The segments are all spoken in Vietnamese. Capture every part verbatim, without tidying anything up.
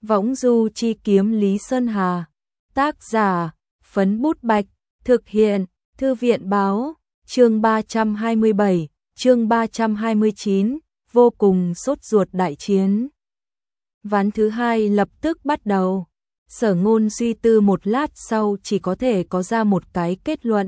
Võng du chi kiếm Lý Sơn Hà. Tác giả, Phấn Bút Bạch. Thực hiện, Thư viện báo. Chương ba trăm hai mươi bảy, chương ba trăm hai mươi chín, vô cùng sốt ruột đại chiến. Ván thứ hai lập tức bắt đầu. Sở Ngôn suy tư một lát sau chỉ có thể có ra một cái kết luận.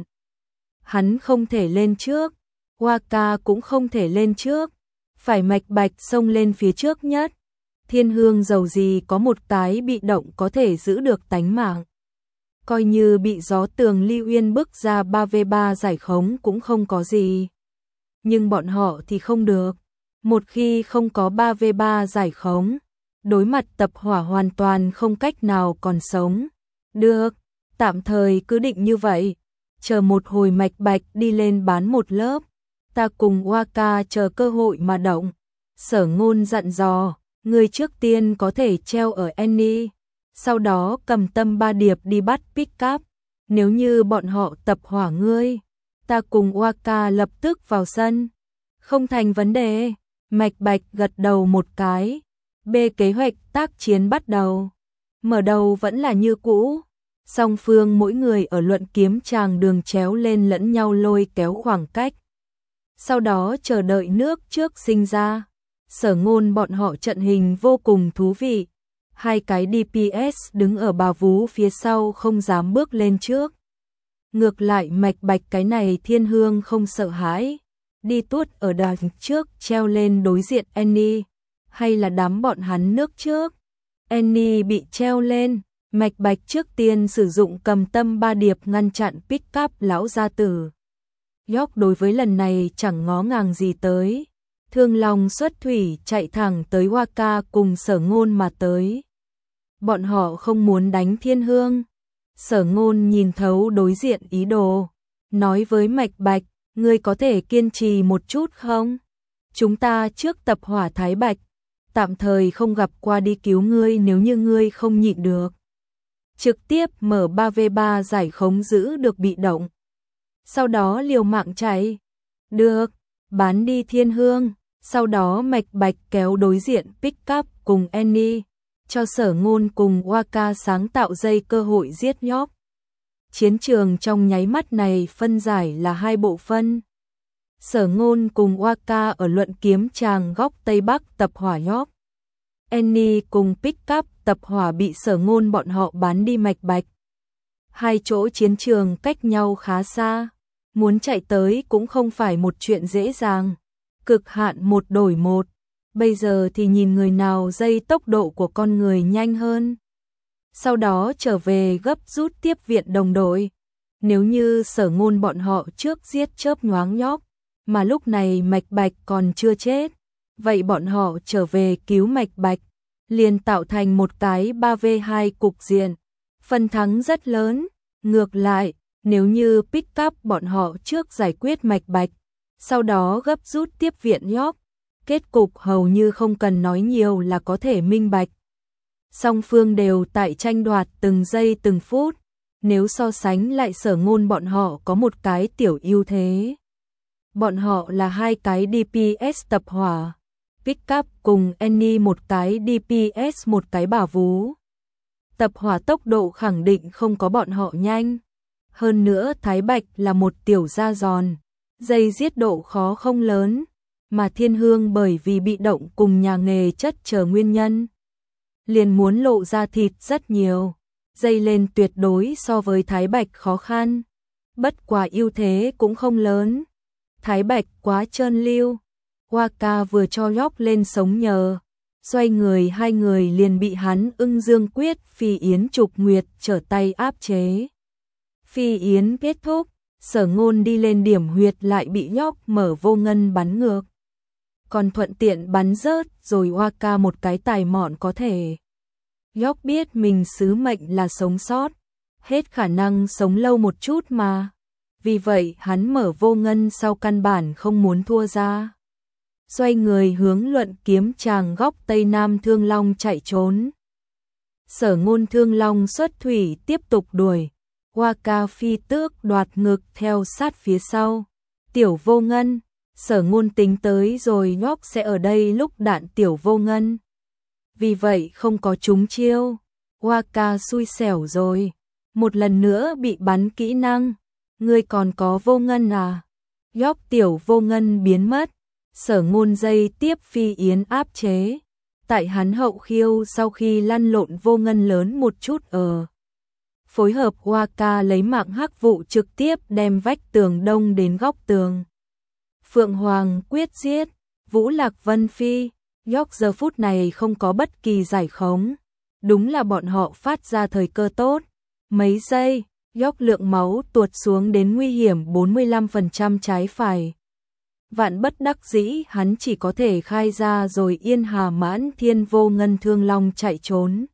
Hắn không thể lên trước, Waka cũng không thể lên trước, phải Mạch Bạch xông lên phía trước nhất. Thiên Hương dầu gì có một cái bị động có thể giữ được tánh mạng. Coi như bị gió tường Ly Uyên bức ra ba vs ba giải khống cũng không có gì. Nhưng bọn họ thì không được. Một khi không có ba vs ba giải khống, đối mặt tập hỏa hoàn toàn không cách nào còn sống. Được, tạm thời cứ định như vậy. Chờ một hồi Mạch Bạch đi lên bán một lớp, ta cùng Waka chờ cơ hội mà động. Sở Ngôn dặn dò, người trước tiên có thể treo ở Annie, sau đó cầm tâm ba điệp đi bắt pick up. Nếu như bọn họ tập hỏa ngươi, ta cùng Waka lập tức vào sân. Không thành vấn đề. Mạch Bạch gật đầu một cái. B kế hoạch tác chiến bắt đầu. Mở đầu vẫn là như cũ. Song phương mỗi người ở luận kiếm tràng đường chéo lên lẫn nhau lôi kéo khoảng cách. Sau đó chờ đợi nước trước sinh ra. Sở Ngôn bọn họ trận hình vô cùng thú vị. Hai cái đê pê ét đứng ở bà vú phía sau không dám bước lên trước. Ngược lại Mạch Bạch cái này Thiên Hương không sợ hãi. Đi tuốt ở đằng trước treo lên đối diện Annie. Hay là đám bọn hắn nước trước. Annie bị treo lên. Mạch Bạch trước tiên sử dụng cầm tâm ba điệp ngăn chặn pick up lão gia tử. York đối với lần này chẳng ngó ngàng gì tới. Thương Long xuất thủy chạy thẳng tới Waka cùng Sở Ngôn mà tới. Bọn họ không muốn đánh Thiên Hương. Sở Ngôn nhìn thấu đối diện ý đồ. Nói với Mạch Bạch, ngươi có thể kiên trì một chút không? Chúng ta trước tập hỏa Thái Bạch. Tạm thời không gặp qua đi cứu ngươi nếu như ngươi không nhịn được. Trực tiếp mở ba vs ba giải khống giữ được bị động. Sau đó liều mạng chạy. Được, bán đi Thiên Hương. Sau đó Mạch Bạch kéo đối diện pick up cùng Annie. Cho Sở Ngôn cùng Waka sáng tạo dây cơ hội giết York. Chiến trường trong nháy mắt này phân giải là hai bộ phân. Sở Ngôn cùng Waka ở luận kiếm tràng góc Tây Bắc tập hỏa York. Annie cùng pick up tập hỏa bị Sở Ngôn bọn họ bán đi Mạch Bạch. Hai chỗ chiến trường cách nhau khá xa. Muốn chạy tới cũng không phải một chuyện dễ dàng. Cực hạn một đổi một. Bây giờ thì nhìn người nào dây tốc độ của con người nhanh hơn. Sau đó trở về gấp rút tiếp viện đồng đội. Nếu như Sở Ngôn bọn họ trước giết chớp nhoáng York, mà lúc này Mạch Bạch còn chưa chết, vậy bọn họ trở về cứu Mạch Bạch, liền tạo thành một cái ba vs hai cục diện. Phần thắng rất lớn. Ngược lại, nếu như pick up bọn họ trước giải quyết Mạch Bạch, sau đó gấp rút tiếp viện York, kết cục hầu như không cần nói nhiều là có thể minh bạch. Song phương đều tại tranh đoạt từng giây từng phút. Nếu so sánh lại Sở Ngôn bọn họ có một cái tiểu ưu thế. Bọn họ là hai cái đê pê ét tập hỏa. Pick up cùng Annie một cái đê pê ét một cái bả vú. Tập hỏa tốc độ khẳng định không có bọn họ nhanh. Hơn nữa Thái Bạch là một tiểu gia giòn. Dây giết độ khó không lớn. Mà Thiên Hương bởi vì bị động cùng nhà nghề chất chờ nguyên nhân, liền muốn lộ ra thịt rất nhiều. Dây lên tuyệt đối so với Thái Bạch khó khăn. Bất quá ưu thế cũng không lớn. Thái Bạch quá trơn lưu. Waka vừa cho York lên sống nhờ. Xoay người hai người liền bị hắn ưng dương quyết Phi Yến Trục Nguyệt trở tay áp chế. Phi Yến kết thúc. Sở Ngôn đi lên điểm huyệt lại bị York mở vô ngân bắn ngược. Còn thuận tiện bắn rớt rồi Waka một cái tài mọn có thể. York biết mình sứ mệnh là sống sót. Hết khả năng sống lâu một chút mà. Vì vậy hắn mở vô ngân sau căn bản không muốn thua ra. Xoay người hướng luận kiếm tràng góc Tây Nam Thương Long chạy trốn. Sở Ngôn Thương Long xuất thủy tiếp tục đuổi. Waka phi tước đoạt ngực theo sát phía sau. Tiểu vô ngân. Sở Ngôn tính tới rồi York sẽ ở đây lúc đạn tiểu vô ngân. vì vậy không có trúng chiêu. Waka xui xẻo rồi, một lần nữa bị bắn kỹ năng. Ngươi còn có vô ngân à? Gióc tiểu vô ngân biến mất, Sở Ngôn dây tiếp Phi Yến áp chế. Tại hắn hậu khiêu sau khi lăn lộn vô ngân lớn một chút ở. Phối hợp Waka lấy mạng hắc vụ trực tiếp đem vách tường đông đến góc tường. Phượng Hoàng quyết giết, Vũ Lạc Vân Phi, Gióc giờ phút này không có bất kỳ giải khống. Đúng là bọn họ phát ra thời cơ tốt. Mấy giây, Gióc lượng máu tuột xuống đến nguy hiểm bốn mươi lăm phần trăm trái phải. Vạn bất đắc dĩ hắn chỉ có thể khai ra rồi yên hà mãn thiên vô ngân thương long chạy trốn.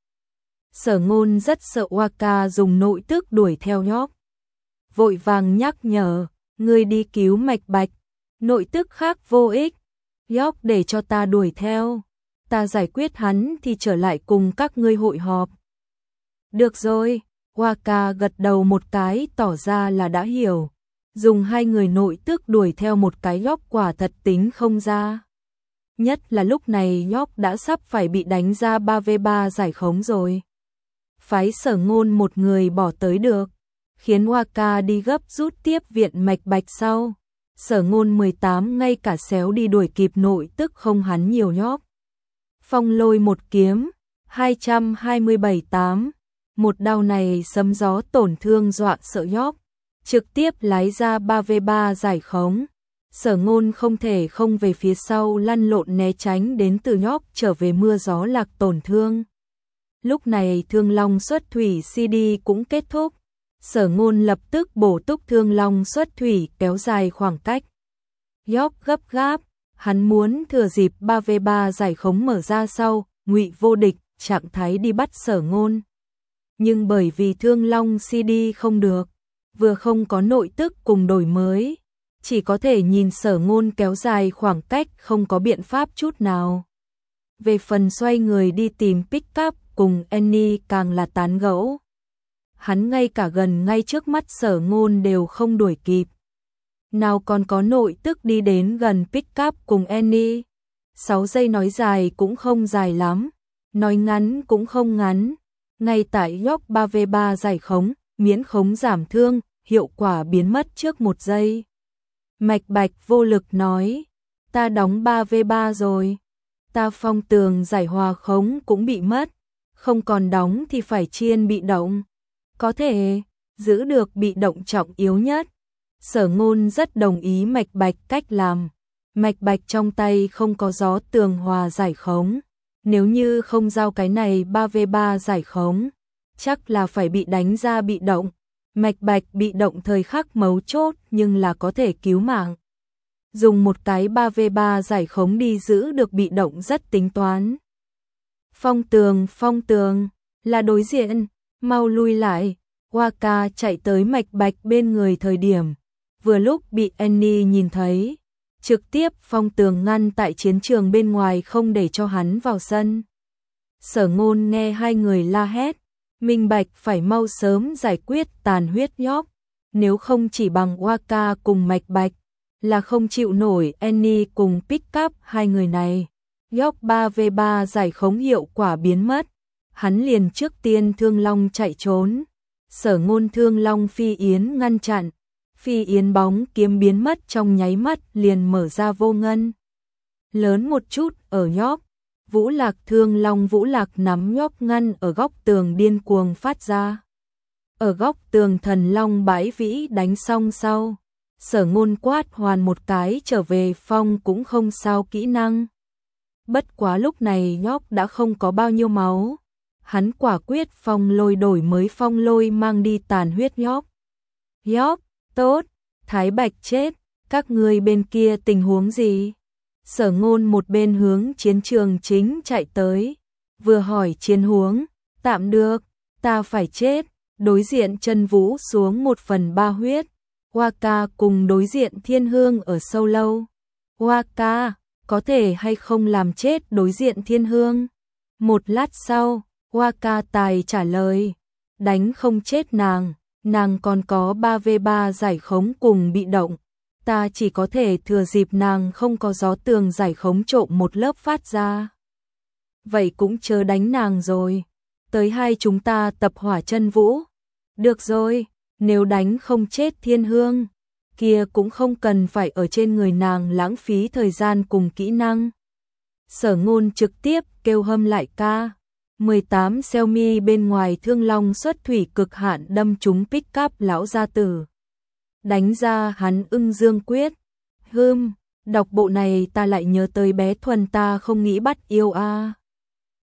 Sở Ngôn rất sợ Waka dùng nội tức đuổi theo Gióc. Vội vàng nhắc nhở, ngươi đi cứu Mạch Bạch, nội tức khác vô ích. Gióc để cho ta đuổi theo, ta giải quyết hắn thì trở lại cùng các ngươi hội họp. Được rồi, Waka gật đầu một cái tỏ ra là đã hiểu. Dùng hai người nội tức đuổi theo một cái Gióc quả thật tính không ra. Nhất là lúc này Gióc đã sắp phải bị đánh ra ba vs ba giải khống rồi. Phái Sở Ngôn một người bỏ tới được, khiến Waka đi gấp rút tiếp viện Mạch Bạch sau. Sở Ngôn mười tám ngay cả xéo đi đuổi kịp nội tức không hắn nhiều Gióc. Phong lôi một kiếm, hai trăm hai mươi bảy tám. Một đao này sấm gió tổn thương dọa sợ Gióc, trực tiếp lái ra ba vs ba giải khống. Sở Ngôn không thể không về phía sau lăn lộn né tránh đến từ Gióc trở về mưa gió lạc tổn thương. Lúc này Thương Long xuất thủy xê đê cũng kết thúc. Sở Ngôn lập tức bổ túc Thương Long xuất thủy kéo dài khoảng cách. Gióc gấp gáp, hắn muốn thừa dịp ba vs ba giải khống mở ra sau, ngụy vô địch, trạng thái đi bắt Sở Ngôn. Nhưng bởi vì Thương Long xê đê không được, vừa không có nội tức cùng đổi mới, chỉ có thể nhìn Sở Ngôn kéo dài khoảng cách không có biện pháp chút nào. Về phần xoay người đi tìm pick up cùng Annie càng là tán gẫu. Hắn ngay cả gần ngay trước mắt Sở Ngôn đều không đuổi kịp. Nào còn có nội tức đi đến gần pick up cùng Annie. sáu giây nói dài cũng không dài lắm, nói ngắn cũng không ngắn. Ngay tại Gióc ba vs ba giải khống, miễn khống giảm thương, hiệu quả biến mất trước một giây. Mạch Bạch vô lực nói, ta đóng ba vs ba rồi, ta phong tường giải hòa khống cũng bị mất, không còn đóng thì phải chiên bị động. Có thể giữ được bị động trọng yếu nhất. Sở Ngôn rất đồng ý Mạch Bạch cách làm. Mạch Bạch trong tay không có gió tường hòa giải khống. Nếu như không giao cái này ba vs ba giải khống, chắc là phải bị đánh ra bị động. Mạch Bạch bị động thời khắc mấu chốt nhưng là có thể cứu mạng. Dùng một cái ba vs ba giải khống đi giữ được bị động rất tính toán. Phong tường, phong tường, là đối diện, mau lui lại. Waka chạy tới Mạch Bạch bên người thời điểm, vừa lúc bị Annie nhìn thấy, trực tiếp phong tường ngăn tại chiến trường bên ngoài không để cho hắn vào sân. Sở Ngôn nghe hai người la hét, minh bạch phải mau sớm giải quyết tàn huyết Gióc, nếu không chỉ bằng Waka cùng Mạch Bạch, là không chịu nổi Annie cùng pick up hai người này. Gióc ba vs ba giải khống hiệu quả biến mất, hắn liền trước tiên Thương Long chạy trốn. Sở Ngôn Thương Long Phi Yến ngăn chặn, Phi Yến bóng kiếm biến mất trong nháy mắt liền mở ra vô ngân. Lớn một chút ở Gióc, Vũ Lạc Thương Long Vũ Lạc nắm Gióc ngăn ở góc tường điên cuồng phát ra. Ở góc tường Thần Long bãi vĩ đánh xong sau, Sở Ngôn quát hoàn một cái trở về phong cũng không sao kỹ năng. Bất quá lúc này Gióc đã không có bao nhiêu máu. Hắn quả quyết phong lôi đổi mới phong lôi mang đi tàn huyết Gióc. Gióc, tốt, Thái Bạch chết, các ngươi bên kia tình huống gì? Sở Ngôn một bên hướng chiến trường chính chạy tới, vừa hỏi chiến huống, tạm được, ta phải chết, đối diện Chân Vũ xuống một phần ba huyết, Waka cùng đối diện Thiên Hương ở sâu lâu. Waka, có thể hay không làm chết đối diện Thiên Hương? Một lát sau, Waka tài trả lời, đánh không chết nàng, nàng còn có ba vs ba giải khống cùng bị động, ta chỉ có thể thừa dịp nàng không có gió tường giải khống trộm một lớp phát ra. vậy cũng chớ đánh nàng rồi. Tới hai chúng ta tập hỏa chân vũ. Được rồi, nếu đánh không chết Thiên Hương, kia cũng không cần phải ở trên người nàng lãng phí thời gian cùng kỹ năng. Sở Ngôn trực tiếp kêu hâm lại ca. mười tám Xiaomi bên ngoài Thương Long xuất thủy cực hạn đâm trúng pick up lão gia tử. Đánh ra hắn ưng dương quyết. Hưm, đọc bộ này ta lại nhớ tới bé Thuần ta không nghĩ bắt yêu a.